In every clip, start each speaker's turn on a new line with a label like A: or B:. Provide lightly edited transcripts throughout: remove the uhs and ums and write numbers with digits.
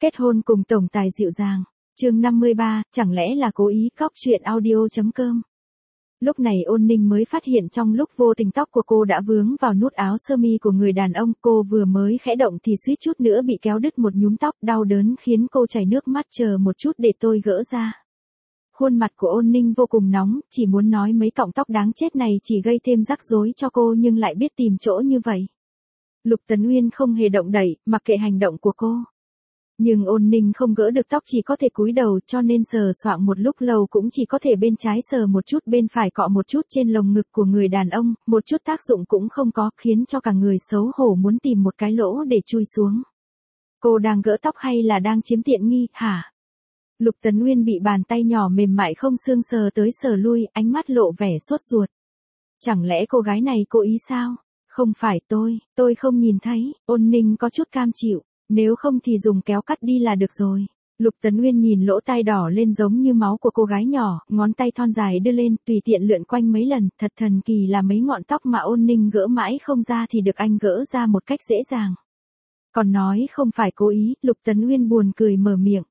A: Kết hôn cùng tổng tài dịu dàng. Chương 53, chẳng lẽ là cố ý? Cóc truyện audio.com. Lúc này Ôn Ninh mới phát hiện trong lúc vô tình tóc của cô đã vướng vào nút áo sơ mi của người đàn ông, cô vừa mới khẽ động thì suýt chút nữa bị kéo đứt một nhúm tóc, đau đớn khiến cô chảy nước mắt. Chờ một chút để tôi gỡ ra. Khuôn mặt của Ôn Ninh vô cùng nóng, chỉ muốn nói mấy cọng tóc đáng chết này chỉ gây thêm rắc rối cho cô nhưng lại biết tìm chỗ như vậy. Lục Tấn Uyên không hề động đậy, mặc kệ hành động của cô. Nhưng Ôn Ninh không gỡ được tóc, chỉ có thể cúi đầu, cho nên sờ soạng một lúc lâu cũng chỉ có thể bên trái sờ một chút, bên phải cọ một chút trên lồng ngực của người đàn ông, một chút tác dụng cũng không có, khiến cho cả người xấu hổ muốn tìm một cái lỗ để chui xuống. Cô đang gỡ tóc hay là đang chiếm tiện nghi, hả? Lục Tấn Uyên bị bàn tay nhỏ mềm mại không xương sờ tới sờ lui, ánh mắt lộ vẻ sốt ruột. Chẳng lẽ cô gái này cố ý sao? Không phải tôi không nhìn thấy. Ôn Ninh có chút cam chịu. Nếu không thì dùng kéo cắt đi là được rồi. Lục Tấn Uyên nhìn lỗ tai đỏ lên giống như máu của cô gái nhỏ, ngón tay thon dài đưa lên, tùy tiện lượn quanh mấy lần, thật thần kỳ là mấy ngọn tóc mà Ôn Ninh gỡ mãi không ra thì được anh gỡ ra một cách dễ dàng. Còn nói không phải cố ý, Lục Tấn Uyên buồn cười mở miệng.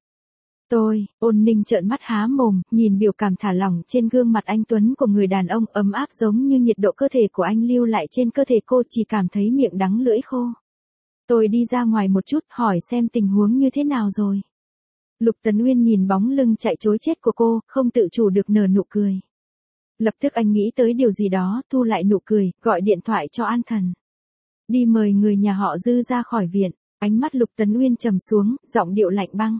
A: Ôn Ninh trợn mắt há mồm, nhìn biểu cảm thả lỏng trên gương mặt anh tuấn của người đàn ông, ấm áp giống như nhiệt độ cơ thể của anh lưu lại trên cơ thể cô, chỉ cảm thấy miệng đắng lưỡi khô. Tôi đi ra ngoài một chút, hỏi xem tình huống như thế nào rồi. Lục Tấn Uyên nhìn bóng lưng chạy trối chết của cô, không tự chủ được nở nụ cười. Lập tức anh nghĩ tới điều gì đó, thu lại nụ cười, gọi điện thoại cho An Thần. Đi mời người nhà họ Dư ra khỏi viện. Ánh mắt Lục Tấn Uyên trầm xuống, giọng điệu lạnh băng.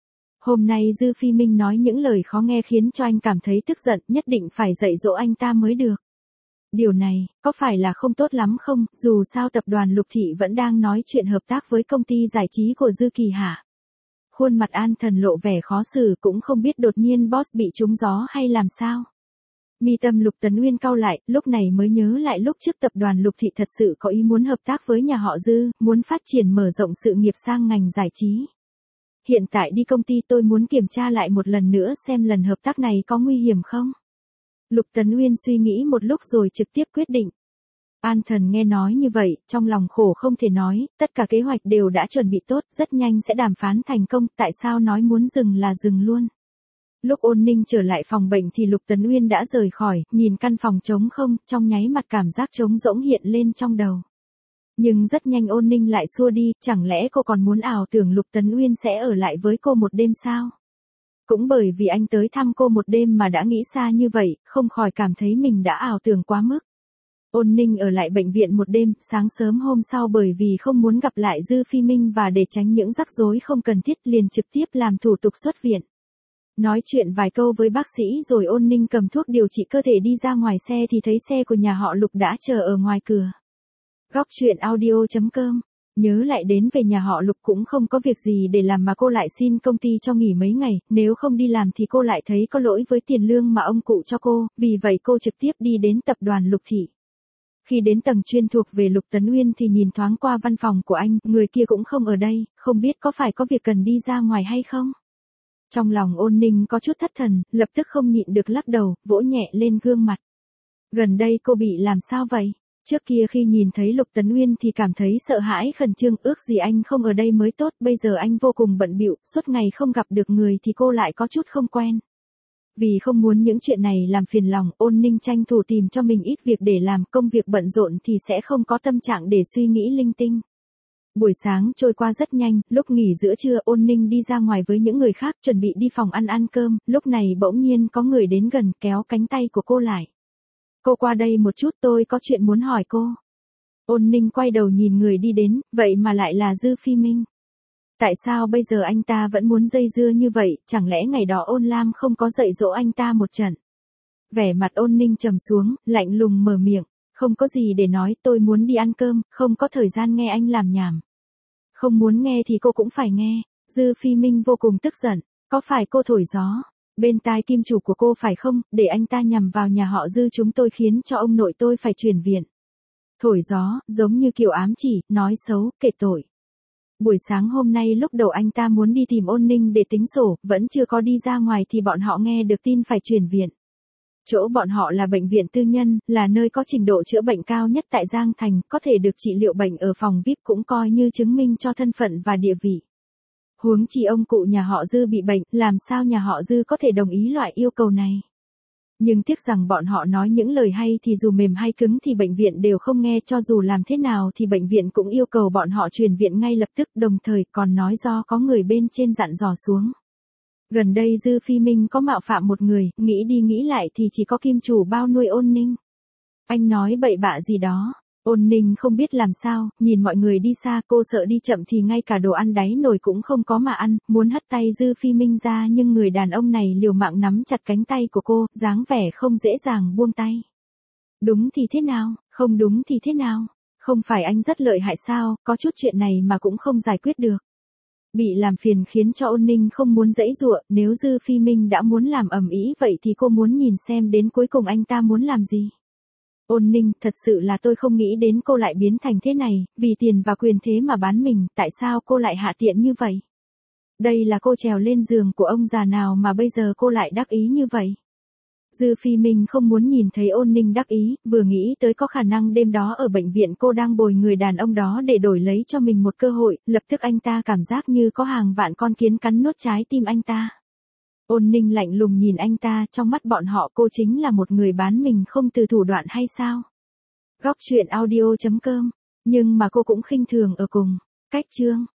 A: Hôm nay Dư Phi Minh nói những lời khó nghe khiến cho anh cảm thấy tức giận, nhất định phải dạy dỗ anh ta mới được. Điều này, có phải là không tốt lắm không? Dù sao tập đoàn Lục Thị vẫn đang nói chuyện hợp tác với công ty giải trí của Dư Kỳ hả? Khuôn mặt An Thần lộ vẻ khó xử, cũng không biết đột nhiên boss bị trúng gió hay làm sao. Mi tâm Lục Tấn Uyên cau lại, lúc này mới nhớ lại lúc trước tập đoàn Lục Thị thật sự có ý muốn hợp tác với nhà họ Dư, muốn phát triển mở rộng sự nghiệp sang ngành giải trí. Hiện tại đi công ty tôi muốn kiểm tra lại một lần nữa xem lần hợp tác này có nguy hiểm không? Lục Tấn Uyên suy nghĩ một lúc rồi trực tiếp quyết định. An Thần nghe nói như vậy, trong lòng khổ không thể nói, tất cả kế hoạch đều đã chuẩn bị tốt, rất nhanh sẽ đàm phán thành công, tại sao nói muốn dừng là dừng luôn. Lúc Ôn Ninh trở lại phòng bệnh thì Lục Tấn Uyên đã rời khỏi, nhìn căn phòng trống không, trong nháy mắt cảm giác trống rỗng hiện lên trong đầu. Nhưng rất nhanh Ôn Ninh lại xua đi, chẳng lẽ cô còn muốn ảo tưởng Lục Tấn Uyên sẽ ở lại với cô một đêm sao? Cũng bởi vì anh tới thăm cô một đêm mà đã nghĩ xa như vậy, không khỏi cảm thấy mình đã ảo tưởng quá mức. Ôn Ninh ở lại bệnh viện một đêm, sáng sớm hôm sau bởi vì không muốn gặp lại Dư Phi Minh và để tránh những rắc rối không cần thiết liền trực tiếp làm thủ tục xuất viện. Nói chuyện vài câu với bác sĩ rồi Ôn Ninh cầm thuốc điều trị cơ thể đi ra ngoài xe thì thấy xe của nhà họ Lục đã chờ ở ngoài cửa. Góc truyện audio.com. Nhớ lại đến về nhà họ Lục cũng không có việc gì để làm mà cô lại xin công ty cho nghỉ mấy ngày, nếu không đi làm thì cô lại thấy có lỗi với tiền lương mà ông cụ cho cô, vì vậy cô trực tiếp đi đến tập đoàn Lục Thị. Khi đến tầng chuyên thuộc về Lục Tấn Uyên thì nhìn thoáng qua văn phòng của anh, người kia cũng không ở đây, không biết có phải có việc cần đi ra ngoài hay không. Trong lòng Ôn Ninh có chút thất thần, lập tức không nhịn được lắc đầu, vỗ nhẹ lên gương mặt. Gần đây cô bị làm sao vậy? Trước kia khi nhìn thấy Lục Tấn Uyên thì cảm thấy sợ hãi khẩn trương, ước gì anh không ở đây mới tốt, bây giờ anh vô cùng bận bịu, suốt ngày không gặp được người thì cô lại có chút không quen. Vì không muốn những chuyện này làm phiền lòng, Ôn Ninh tranh thủ tìm cho mình ít việc để làm, công việc bận rộn thì sẽ không có tâm trạng để suy nghĩ linh tinh. Buổi sáng trôi qua rất nhanh, lúc nghỉ giữa trưa Ôn Ninh đi ra ngoài với những người khác chuẩn bị đi phòng ăn cơm, lúc này bỗng nhiên có người đến gần kéo cánh tay của cô lại. Cô qua đây một chút, tôi có chuyện muốn hỏi cô. Ôn Ninh quay đầu nhìn người đi đến, vậy mà lại là Dư Phi Minh. Tại sao bây giờ anh ta vẫn muốn dây dưa như vậy, chẳng lẽ ngày đó Ôn Lam không có dạy dỗ anh ta một trận? Vẻ mặt Ôn Ninh trầm xuống, lạnh lùng mở miệng, không có gì để nói, tôi muốn đi ăn cơm, không có thời gian nghe anh làm nhảm. Không muốn nghe thì cô cũng phải nghe. Dư Phi Minh vô cùng tức giận, có phải cô thổi gió bên tai kim chủ của cô phải không, để anh ta nhằm vào nhà họ Dư chúng tôi khiến cho ông nội tôi phải chuyển viện. Thổi gió, giống như kiểu ám chỉ, nói xấu, kể tội. Buổi sáng hôm nay lúc đầu anh ta muốn đi tìm Ôn Ninh để tính sổ, vẫn chưa có đi ra ngoài thì bọn họ nghe được tin phải chuyển viện. Chỗ bọn họ là bệnh viện tư nhân, là nơi có trình độ chữa bệnh cao nhất tại Giang Thành, có thể được trị liệu bệnh ở phòng VIP cũng coi như chứng minh cho thân phận và địa vị. Huống chi ông cụ nhà họ Dư bị bệnh, làm sao nhà họ Dư có thể đồng ý loại yêu cầu này. Nhưng tiếc rằng bọn họ nói những lời hay thì dù mềm hay cứng thì bệnh viện đều không nghe, cho dù làm thế nào thì bệnh viện cũng yêu cầu bọn họ chuyển viện ngay lập tức, đồng thời còn nói do có người bên trên dặn dò xuống. Gần đây Dư Phi Minh có mạo phạm một người, nghĩ đi nghĩ lại thì chỉ có kim chủ bao nuôi Ôn Ninh. Anh nói bậy bạ gì đó. Ôn Ninh không biết làm sao, nhìn mọi người đi xa, cô sợ đi chậm thì ngay cả đồ ăn đáy nồi cũng không có mà ăn, muốn hất tay Dư Phi Minh ra nhưng người đàn ông này liều mạng nắm chặt cánh tay của cô, dáng vẻ không dễ dàng buông tay. Đúng thì thế nào, không đúng thì thế nào, không phải anh rất lợi hại sao, có chút chuyện này mà cũng không giải quyết được. Bị làm phiền khiến cho Ôn Ninh không muốn giãy giụa, nếu Dư Phi Minh đã muốn làm ầm ĩ vậy thì cô muốn nhìn xem đến cuối cùng anh ta muốn làm gì. Ôn Ninh, thật sự là tôi không nghĩ đến cô lại biến thành thế này, vì tiền và quyền thế mà bán mình, tại sao cô lại hạ tiện như vậy? Đây là cô trèo lên giường của ông già nào mà bây giờ cô lại đắc ý như vậy? Dư Phi Minh không muốn nhìn thấy Ôn Ninh đắc ý, vừa nghĩ tới có khả năng đêm đó ở bệnh viện cô đang bồi người đàn ông đó để đổi lấy cho mình một cơ hội, lập tức anh ta cảm giác như có hàng vạn con kiến cắn nuốt trái tim anh ta. Ôn Ninh lạnh lùng nhìn anh ta, trong mắt bọn họ cô chính là một người bán mình không từ thủ đoạn hay sao? Góc truyện audio.com, nhưng mà cô cũng khinh thường ở cùng. Cách chương